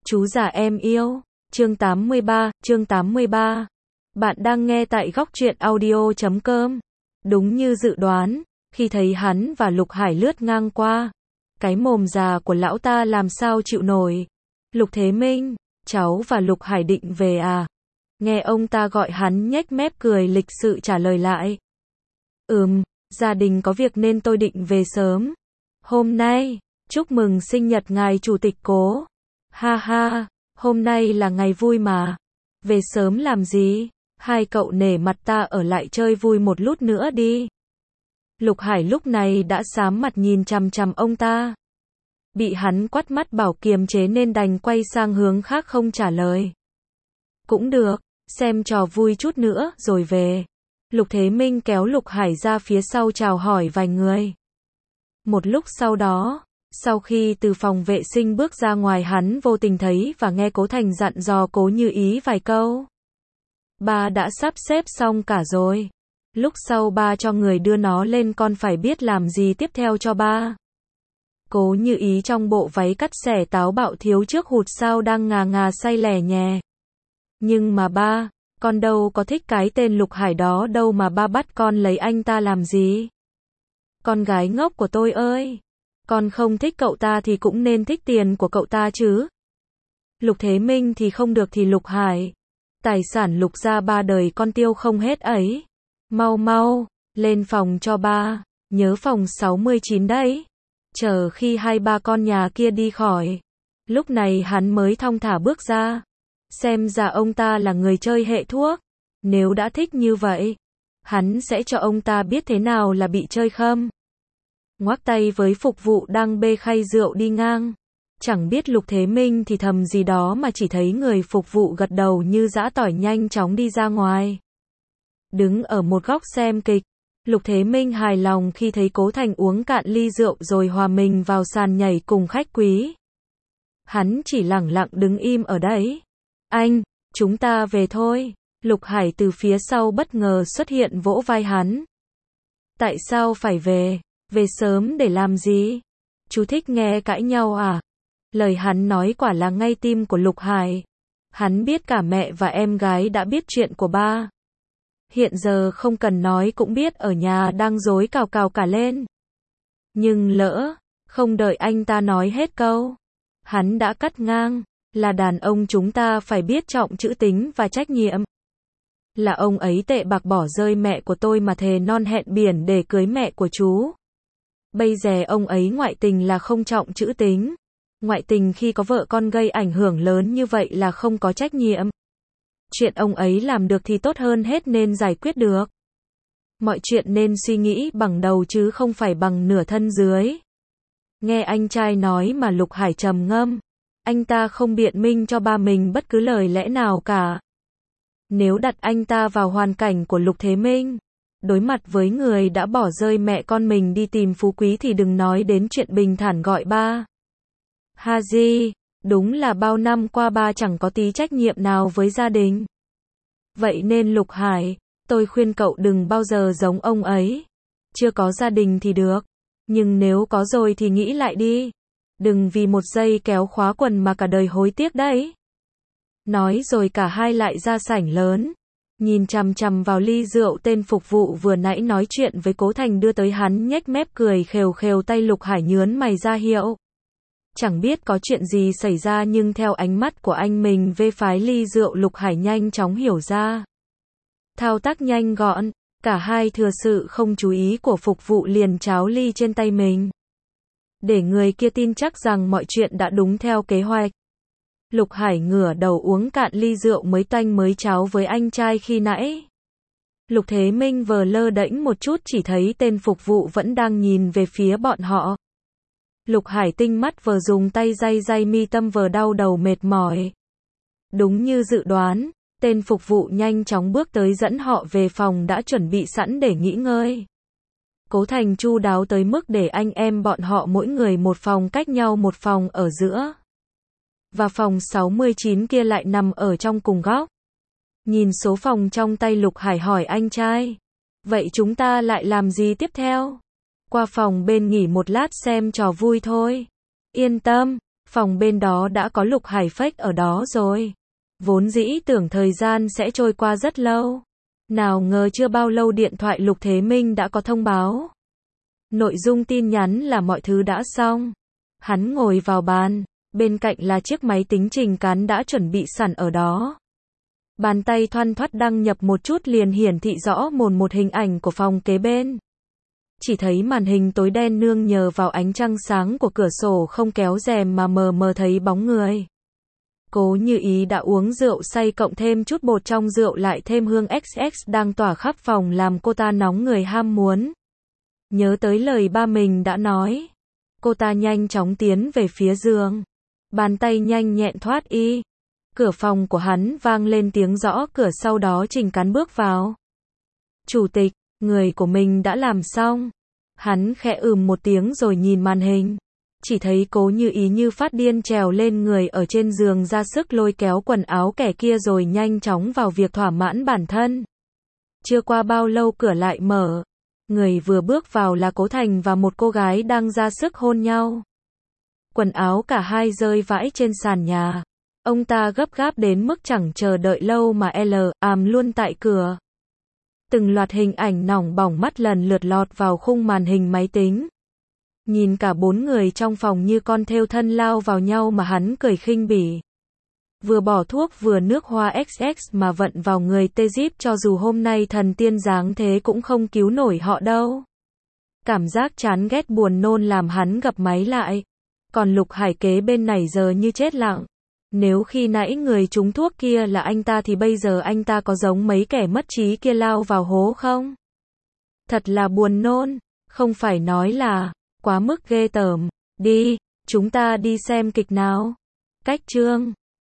Chú già em yêu. Chương 83. Bạn đang nghe tại góc truyện audio.com. Đúng như dự đoán, khi thấy hắn và Lục Hải lướt ngang qua, cái mồm già của lão ta làm sao chịu nổi. Lục Thế Minh, cháu và Lục Hải định về à? Nghe ông ta gọi hắn nhếch mép cười lịch sự trả lời lại. Gia đình có việc nên tôi định về sớm. Hôm nay, chúc mừng sinh nhật ngài chủ tịch Cố. Ha ha, hôm nay là ngày vui mà. Về sớm làm gì? Hai cậu nể mặt ta ở lại chơi vui một lúc nữa đi. Lục Hải lúc này đã xám mặt nhìn chằm chằm ông ta. Bị hắn quắt mắt bảo kiềm chế nên đành quay sang hướng khác không trả lời. Cũng được, xem trò vui chút nữa rồi về. Lục Thế Minh kéo Lục Hải ra phía sau chào hỏi vài người. Một lúc sau đó, sau khi từ phòng vệ sinh bước ra ngoài, hắn vô tình thấy và nghe Cố Thành dặn dò Cố Như Ý vài câu. Ba đã sắp xếp xong cả rồi. Lúc sau ba cho người đưa nó lên, con phải biết làm gì tiếp theo cho ba. Cố Như Ý trong bộ váy cắt xẻ táo bạo thiếu trước hụt sao đang ngà ngà say lẻ nhè. Nhưng mà ba, con đâu có thích cái tên Lục Hải đó đâu mà ba bắt con lấy anh ta làm gì. Con gái ngốc của tôi ơi, con không thích cậu ta thì cũng nên thích tiền của cậu ta chứ. Lục Thế Minh thì không được thì Lục Hải, tài sản Lục gia ba đời con tiêu không hết ấy. Mau mau, lên phòng cho ba, nhớ phòng 69 đấy. Chờ khi hai ba con nhà kia đi khỏi, lúc này hắn mới thong thả bước ra. Xem ra ông ta là người chơi hệ thuốc. Nếu đã thích như vậy, hắn sẽ cho ông ta biết thế nào là bị chơi khăm. Ngoắc tay với phục vụ đang bê khay rượu đi ngang. Chẳng biết Lục Thế Minh thì thầm gì đó mà chỉ thấy người phục vụ gật đầu như giã tỏi nhanh chóng đi ra ngoài. Đứng ở một góc xem kịch, Lục Thế Minh hài lòng khi thấy Cố Thành uống cạn ly rượu rồi hòa mình vào sàn nhảy cùng khách quý. Hắn chỉ lẳng lặng đứng im ở đấy. Anh, chúng ta về thôi. Lục Hải từ phía sau bất ngờ xuất hiện vỗ vai hắn. Tại sao phải về? Về sớm để làm gì? Chú thích nghe cãi nhau à? Lời hắn nói quả là ngay tim của Lục Hải. Hắn biết cả mẹ và em gái đã biết chuyện của ba. Hiện giờ không cần nói cũng biết ở nhà đang rối cào cào cả lên. Nhưng lỡ, không đợi anh ta nói hết câu, hắn đã cắt ngang. Là đàn ông chúng ta phải biết trọng chữ tín và trách nhiệm. Là ông ấy tệ bạc bỏ rơi mẹ của tôi mà thề non hẹn biển để cưới mẹ của chú. Bây giờ ông ấy ngoại tình là không trọng chữ tín. Ngoại tình khi có vợ con gây ảnh hưởng lớn như vậy là không có trách nhiệm. Chuyện ông ấy làm được thì tốt hơn hết nên giải quyết được. Mọi chuyện nên suy nghĩ bằng đầu chứ không phải bằng nửa thân dưới. Nghe anh trai nói mà Lục Hải trầm ngâm. Anh ta không biện minh cho ba mình bất cứ lời lẽ nào cả. Nếu đặt anh ta vào hoàn cảnh của Lục Thế Minh, đối mặt với người đã bỏ rơi mẹ con mình đi tìm phú quý thì đừng nói đến chuyện bình thản gọi ba. Haji, đúng là bao năm qua ba chẳng có tí trách nhiệm nào với gia đình. Vậy nên Lục Hải, tôi khuyên cậu đừng bao giờ giống ông ấy. Chưa có gia đình thì được, nhưng nếu có rồi thì nghĩ lại đi. Đừng vì một giây kéo khóa quần mà cả đời hối tiếc đấy. Nói rồi cả hai lại ra sảnh lớn. Nhìn chằm chằm vào ly rượu tên phục vụ vừa nãy nói chuyện với Cố Thành đưa tới, hắn nhếch mép cười khều khều, tay Lục Hải nhướn mày ra hiệu. Chẳng biết có chuyện gì xảy ra nhưng theo ánh mắt của anh mình vê phái ly rượu, Lục Hải nhanh chóng hiểu ra. Thao tác nhanh gọn, cả hai thừa sự không chú ý của phục vụ liền cháo ly trên tay mình. Để người kia tin chắc rằng mọi chuyện đã đúng theo kế hoạch. Lục Hải ngửa đầu uống cạn ly rượu mới tanh mới cháo với anh trai khi nãy. Lục Thế Minh vờ lơ đễnh một chút, chỉ thấy tên phục vụ vẫn đang nhìn về phía bọn họ. Lục Hải tinh mắt vờ dùng tay day day mi tâm vờ đau đầu mệt mỏi. Đúng như dự đoán, tên phục vụ nhanh chóng bước tới dẫn họ về phòng đã chuẩn bị sẵn để nghỉ ngơi. Cố Thành chu đáo tới mức để anh em bọn họ mỗi người một phòng, cách nhau một phòng ở giữa. Và phòng 69 kia lại nằm ở trong cùng góc. Nhìn số phòng trong tay, Lục Hải hỏi anh trai. Vậy chúng ta lại làm gì tiếp theo? Qua phòng bên nghỉ một lát xem trò vui thôi. Yên tâm, Phòng bên đó đã có Lục Hải Phách ở đó rồi. Vốn dĩ tưởng thời gian sẽ trôi qua rất lâu. Nào ngờ chưa bao lâu điện thoại Lục Thế Minh đã có thông báo. Nội dung tin nhắn là mọi thứ đã xong. Hắn ngồi vào bàn, bên cạnh là chiếc máy tính trình cán đã chuẩn bị sẵn ở đó. Bàn tay thoăn thoắt đăng nhập một chút liền hiển thị rõ một hình ảnh của phòng kế bên. Chỉ thấy màn hình tối đen nương nhờ vào ánh trăng sáng của cửa sổ không kéo rèm mà mờ mờ thấy bóng người. Cố Như Ý đã uống rượu say cộng thêm chút bột trong rượu lại thêm hương XX đang tỏa khắp phòng làm cô ta nóng người ham muốn. Nhớ tới lời ba mình đã nói. Cô ta nhanh chóng tiến về phía giường. Bàn tay nhanh nhẹn thoát y. Cửa phòng của hắn vang lên tiếng gõ cửa sau đó Trình Cán bước vào. Chủ tịch, người của mình đã làm xong. Hắn khẽ một tiếng rồi nhìn màn hình. Chỉ thấy Cố Như Ý như phát điên trèo lên người ở trên giường ra sức lôi kéo quần áo kẻ kia rồi nhanh chóng vào việc thỏa mãn bản thân. Chưa qua bao lâu cửa lại mở. Người vừa bước vào là Cố Thành và một cô gái đang ra sức hôn nhau. Quần áo cả hai rơi vãi trên sàn nhà. Ông ta gấp gáp đến mức chẳng chờ đợi lâu mà ám luôn tại cửa. Từng loạt hình ảnh nóng bỏng mắt lần lượt lọt vào khung màn hình máy tính. Nhìn cả bốn người trong phòng như con thêu thân lao vào nhau mà hắn cười khinh bỉ. Vừa bỏ thuốc vừa nước hoa XX mà vận vào người tê díp cho dù hôm nay thần tiên dáng thế cũng không cứu nổi họ đâu. Cảm giác chán ghét buồn nôn làm hắn gập máy lại. Còn Lục Hải kế bên này giờ như chết lặng. Nếu khi nãy người trúng thuốc kia là anh ta thì bây giờ anh ta có giống mấy kẻ mất trí kia lao vào hố không? Thật là buồn nôn, không phải nói là quá mức ghê tởm. Đi, chúng ta đi xem kịch nào. Cách chương